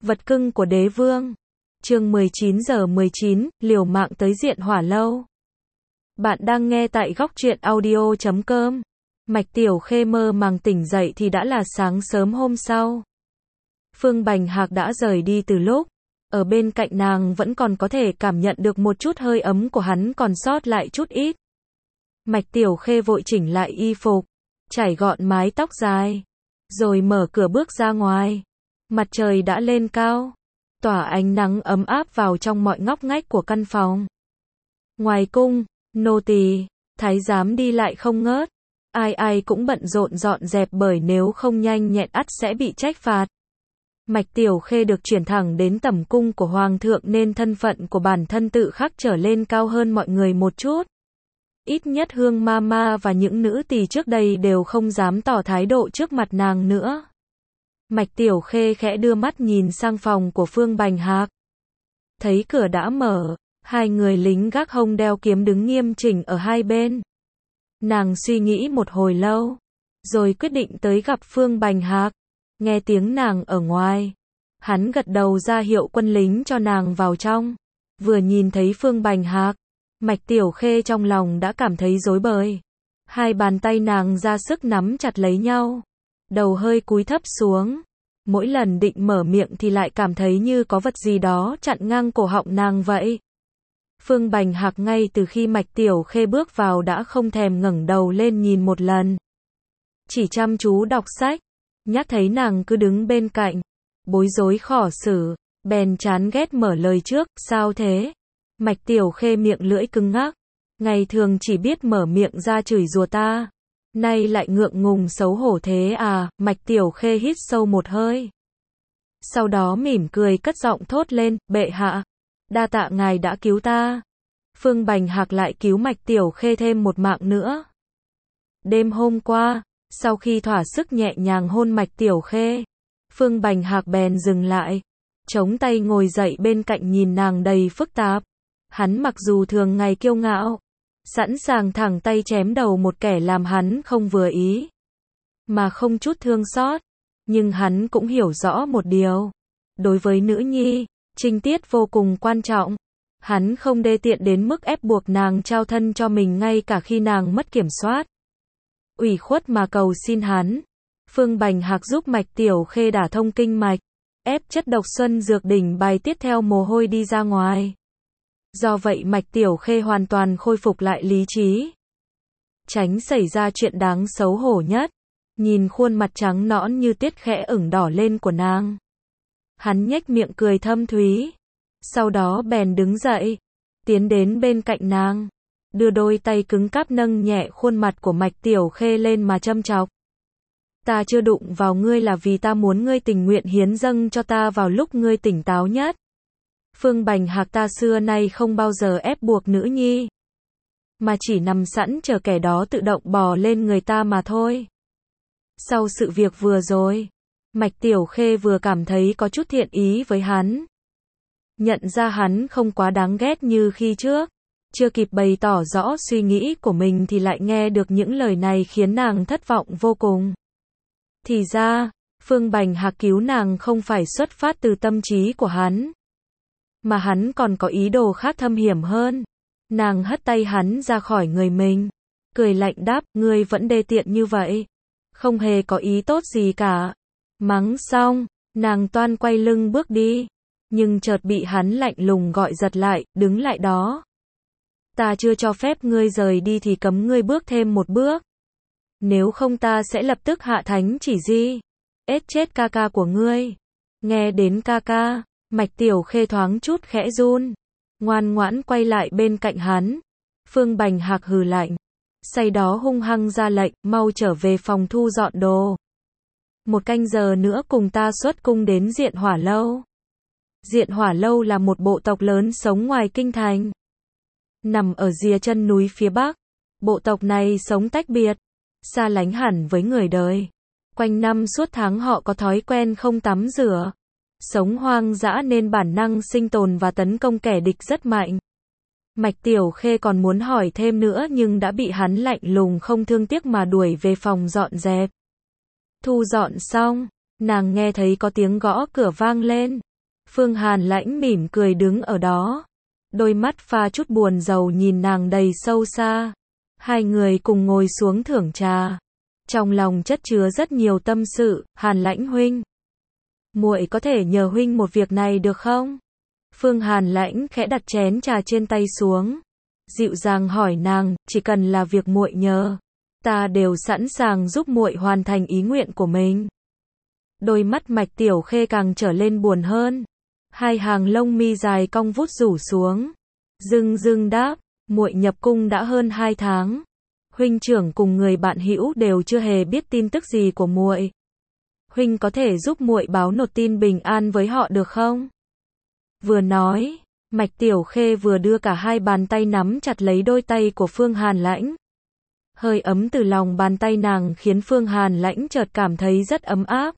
Vật cưng của đế vương. Chương 19:19, liều mạng tới Diện Hỏa Lâu. Bạn đang nghe tại goctruyện audio.com. Mạch Tiểu Khê mơ màng tỉnh dậy thì đã là sáng sớm hôm sau. Phương Bành Hạc đã rời đi từ lúc. Ở bên cạnh nàng vẫn còn có thể cảm nhận được một chút hơi ấm của hắn còn sót lại chút ít. Mạch Tiểu Khê vội chỉnh lại y phục, chải gọn mái tóc dài, rồi mở cửa bước ra ngoài. Mặt trời đã lên cao, tỏa ánh nắng ấm áp vào trong mọi ngóc ngách của căn phòng. Ngoài cung, nô tỳ, thái giám đi lại không ngớt. Ai ai cũng bận rộn dọn dẹp bởi nếu không nhanh nhẹn ắt sẽ bị trách phạt. Mạch Tiểu Khê được chuyển thẳng đến tẩm cung của Hoàng thượng nên thân phận của bản thân tự khắc trở lên cao hơn mọi người một chút. Ít nhất Hương Mama và những nữ tỳ trước đây đều không dám tỏ thái độ trước mặt nàng nữa. Mạch Tiểu Khê khẽ đưa mắt nhìn sang phòng của Phương Bành Hạc. Thấy cửa đã mở, hai người lính gác hông đeo kiếm đứng nghiêm chỉnh ở hai bên. Nàng suy nghĩ một hồi lâu, rồi quyết định tới gặp Phương Bành Hạc. Nghe tiếng nàng ở ngoài, hắn gật đầu ra hiệu quân lính cho nàng vào trong. Vừa nhìn thấy Phương Bành Hạc, Mạch Tiểu Khê trong lòng đã cảm thấy rối bời. Hai bàn tay nàng ra sức nắm chặt lấy nhau, đầu hơi cúi thấp xuống. Mỗi lần định mở miệng thì lại cảm thấy như có vật gì đó chặn ngang cổ họng nàng vậy. Phương Bành Hạc ngay từ khi Mạch Tiểu Khê bước vào đã không thèm ngẩng đầu lên nhìn một lần. Chỉ chăm chú đọc sách, nhắc thấy nàng cứ đứng bên cạnh, bối rối khó xử, bèn chán ghét mở lời trước, sao thế? Mạch Tiểu Khê miệng lưỡi cứng ngắc, ngày thường chỉ biết mở miệng ra chửi rủa ta, nay lại ngượng ngùng xấu hổ thế à? Mạch Tiểu Khê hít sâu một hơi. Sau đó mỉm cười cất giọng thốt lên, bệ hạ, đa tạ ngài đã cứu ta. Phương Bành Hạc lại cứu Mạch Tiểu Khê thêm một mạng nữa. Đêm hôm qua, sau khi thỏa sức nhẹ nhàng hôn Mạch Tiểu Khê, Phương Bành Hạc bèn dừng lại, chống tay ngồi dậy bên cạnh nhìn nàng đầy phức tạp. Hắn mặc dù thường ngày kiêu ngạo, sẵn sàng thẳng tay chém đầu một kẻ làm hắn không vừa ý, mà không chút thương xót, nhưng hắn cũng hiểu rõ một điều. Đối với nữ nhi, trinh tiết vô cùng quan trọng. Hắn không đê tiện đến mức ép buộc nàng trao thân cho mình ngay cả khi nàng mất kiểm soát. Ủy khuất mà cầu xin hắn. Phương Bành Hạc giúp Mạch Tiểu Khê đả thông kinh mạch, ép chất độc xuân dược đỉnh bài tiết theo mồ hôi đi ra ngoài. Do vậy Mạch Tiểu Khê hoàn toàn khôi phục lại lý trí. Tránh xảy ra chuyện đáng xấu hổ nhất. Nhìn khuôn mặt trắng nõn như tiết khẽ ửng đỏ lên của nàng, hắn nhếch miệng cười thâm thúy. Sau đó bèn đứng dậy, tiến đến bên cạnh nàng, đưa đôi tay cứng cáp nâng nhẹ khuôn mặt của Mạch Tiểu Khê lên mà châm chọc. Ta chưa đụng vào ngươi là vì ta muốn ngươi tình nguyện hiến dâng cho ta vào lúc ngươi tỉnh táo nhất. Phương Bành Hạc ta xưa nay không bao giờ ép buộc nữ nhi, mà chỉ nằm sẵn chờ kẻ đó tự động bò lên người ta mà thôi. Sau sự việc vừa rồi, Mạch Tiểu Khê vừa cảm thấy có chút thiện ý với hắn. Nhận ra hắn không quá đáng ghét như khi trước. Chưa kịp bày tỏ rõ suy nghĩ của mình thì lại nghe được những lời này khiến nàng thất vọng vô cùng. Thì ra, Phương Bành Hạc cứu nàng không phải xuất phát từ tâm trí của hắn, mà hắn còn có ý đồ khác thâm hiểm hơn. Nàng hất tay hắn ra khỏi người mình, cười lạnh đáp, ngươi vẫn đê tiện như vậy, không hề có ý tốt gì cả. Mắng xong, nàng toan quay lưng bước đi, nhưng chợt bị hắn lạnh lùng gọi giật lại, đứng lại đó. Ta chưa cho phép ngươi rời đi thì cấm ngươi bước thêm một bước. Nếu không ta sẽ lập tức hạ thánh chỉ di, ết chết ca ca của ngươi. Nghe đến ca ca, Mạch Tiểu Khê thoáng chút khẽ run, ngoan ngoãn quay lại bên cạnh hắn. Phương Bành Hạc hừ lạnh, sau đó hung hăng ra lệnh, mau trở về phòng thu dọn đồ. 1 canh giờ nữa cùng ta xuất cung đến Diện Hỏa Lâu. Diện Hỏa Lâu là một bộ tộc lớn sống ngoài kinh thành, nằm ở rìa chân núi phía bắc. Bộ tộc này sống tách biệt, xa lánh hẳn với người đời. Quanh năm suốt tháng họ có thói quen không tắm rửa, sống hoang dã nên bản năng sinh tồn và tấn công kẻ địch rất mạnh. Mạch Tiểu Khê còn muốn hỏi thêm nữa nhưng đã bị hắn lạnh lùng không thương tiếc mà đuổi về phòng dọn dẹp. Thu dọn xong, nàng nghe thấy có tiếng gõ cửa vang lên. Phương Hàn Lãnh mỉm cười đứng ở đó. Đôi mắt pha chút buồn rầu nhìn nàng đầy sâu xa. Hai người cùng ngồi xuống thưởng trà. Trong lòng chất chứa rất nhiều tâm sự. Hàn Lãnh huynh, muội có thể nhờ huynh một việc này được không? Phương Hàn Lãnh khẽ đặt chén trà trên tay xuống. Dịu dàng hỏi nàng, chỉ cần là việc muội nhờ, ta đều sẵn sàng giúp muội hoàn thành ý nguyện của mình. Đôi mắt Mạch Tiểu Khê càng trở lên buồn hơn. Hai hàng lông mi dài cong vút rủ xuống. Dưng dưng đáp, muội nhập cung đã hơn 2 tháng. Huynh trưởng cùng người bạn hữu đều chưa hề biết tin tức gì của muội. Huynh có thể giúp muội báo nột tin bình an với họ được không? Vừa nói, Mạch Tiểu Khê vừa đưa cả hai bàn tay nắm chặt lấy đôi tay của Phương Hàn Lãnh. Hơi ấm từ lòng bàn tay nàng khiến Phương Hàn Lãnh chợt cảm thấy rất ấm áp.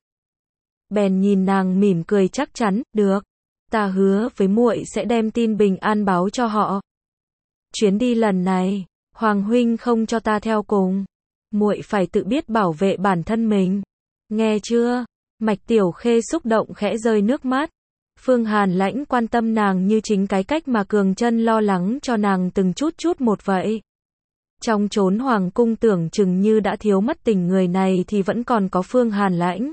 Bèn nhìn nàng mỉm cười chắc chắn, được, ta hứa với muội sẽ đem tin bình an báo cho họ. Chuyến đi lần này, Hoàng huynh không cho ta theo cùng, muội phải tự biết bảo vệ bản thân mình. Nghe chưa? Mạch Tiểu Khê xúc động khẽ rơi nước mắt. Phương Hàn Lãnh quan tâm nàng như chính cái cách mà Cường Chân lo lắng cho nàng từng chút một vậy. Trong chốn hoàng cung tưởng chừng như đã thiếu mất tình người này thì vẫn còn có Phương Hàn Lãnh.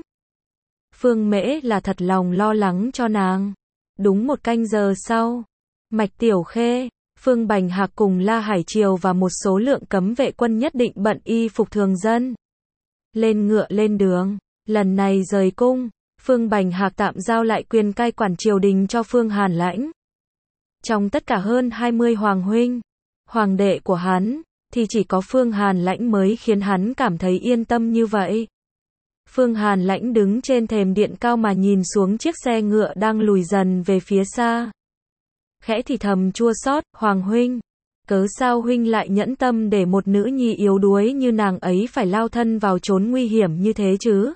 Phương Mễ là thật lòng lo lắng cho nàng. Đúng 1 canh giờ sau, Mạch Tiểu Khê, Phương Bành Hạc cùng La Hải Triều và một số lượng cấm vệ quân nhất định bận y phục thường dân. Lên ngựa lên đường, lần này rời cung, Phương Bành Hạc tạm giao lại quyền cai quản triều đình cho Phương Hàn Lãnh. Trong tất cả hơn 20 hoàng huynh, hoàng đệ của hắn, thì chỉ có Phương Hàn Lãnh mới khiến hắn cảm thấy yên tâm như vậy. Phương Hàn Lãnh đứng trên thềm điện cao mà nhìn xuống chiếc xe ngựa đang lùi dần về phía xa. Khẽ thì thầm chua xót, Hoàng huynh, cớ sao huynh lại nhẫn tâm để một nữ nhi yếu đuối như nàng ấy phải lao thân vào chốn nguy hiểm như thế chứ?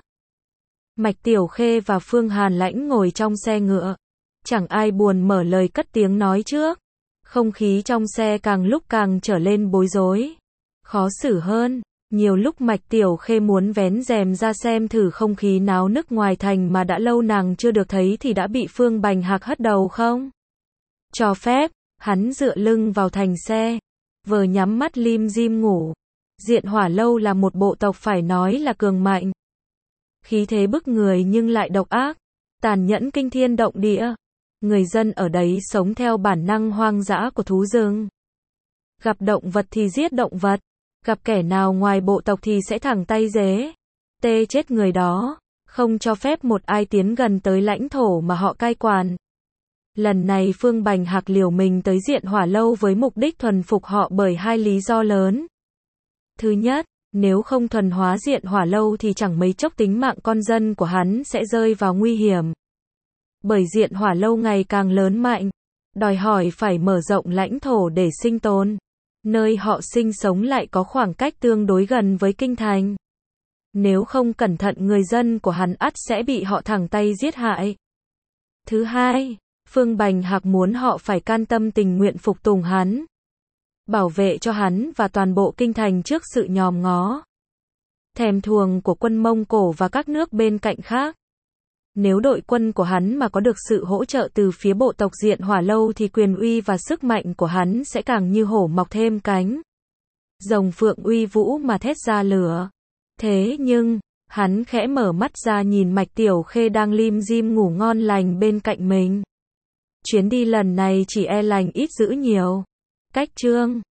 Mạch Tiểu Khê và Phương Hàn Lãnh ngồi trong xe ngựa. Chẳng ai buồn mở lời cất tiếng nói trước. Không khí trong xe càng lúc càng trở lên bối rối, khó xử hơn. Nhiều lúc Mạch Tiểu Khê muốn vén rèm ra xem thử không khí náo nức ngoài thành mà đã lâu nàng chưa được thấy thì đã bị Phương Bành Hạc hất đầu không cho phép. Hắn dựa lưng vào thành xe, vờ nhắm mắt lim dim ngủ. Diện Hỏa Lâu là một bộ tộc phải nói là cường mạnh, khí thế bức người nhưng lại độc ác, tàn nhẫn kinh thiên động địa. Người dân ở đấy sống theo bản năng hoang dã của thú rừng. Gặp động vật thì giết động vật, gặp kẻ nào ngoài bộ tộc thì sẽ thẳng tay giết, tê chết người đó, không cho phép một ai tiến gần tới lãnh thổ mà họ cai quản. Lần này Phương Bành Hạc liều mình tới Diện Hỏa Lâu với mục đích thuần phục họ bởi 2 lý do lớn. Thứ nhất, nếu không thuần hóa Diện Hỏa Lâu thì chẳng mấy chốc tính mạng con dân của hắn sẽ rơi vào nguy hiểm. Bởi Diện Hỏa Lâu ngày càng lớn mạnh, đòi hỏi phải mở rộng lãnh thổ để sinh tồn. Nơi họ sinh sống lại có khoảng cách tương đối gần với kinh thành. Nếu không cẩn thận người dân của hắn ắt sẽ bị họ thẳng tay giết hại. Thứ hai, Phương Bành Hạc muốn họ phải can tâm tình nguyện phục tùng hắn, bảo vệ cho hắn và toàn bộ kinh thành trước sự nhòm ngó, thèm thuồng của quân Mông Cổ và các nước bên cạnh khác. Nếu đội quân của hắn mà có được sự hỗ trợ từ phía bộ tộc Diện Hỏa Lâu thì quyền uy và sức mạnh của hắn sẽ càng như hổ mọc thêm cánh, rồng phượng uy vũ mà thét ra lửa. Thế nhưng, hắn khẽ mở mắt ra nhìn Mạch Tiểu Khê đang lim dim ngủ ngon lành bên cạnh mình. Chuyến đi lần này chỉ e lành ít dữ nhiều. Cách chương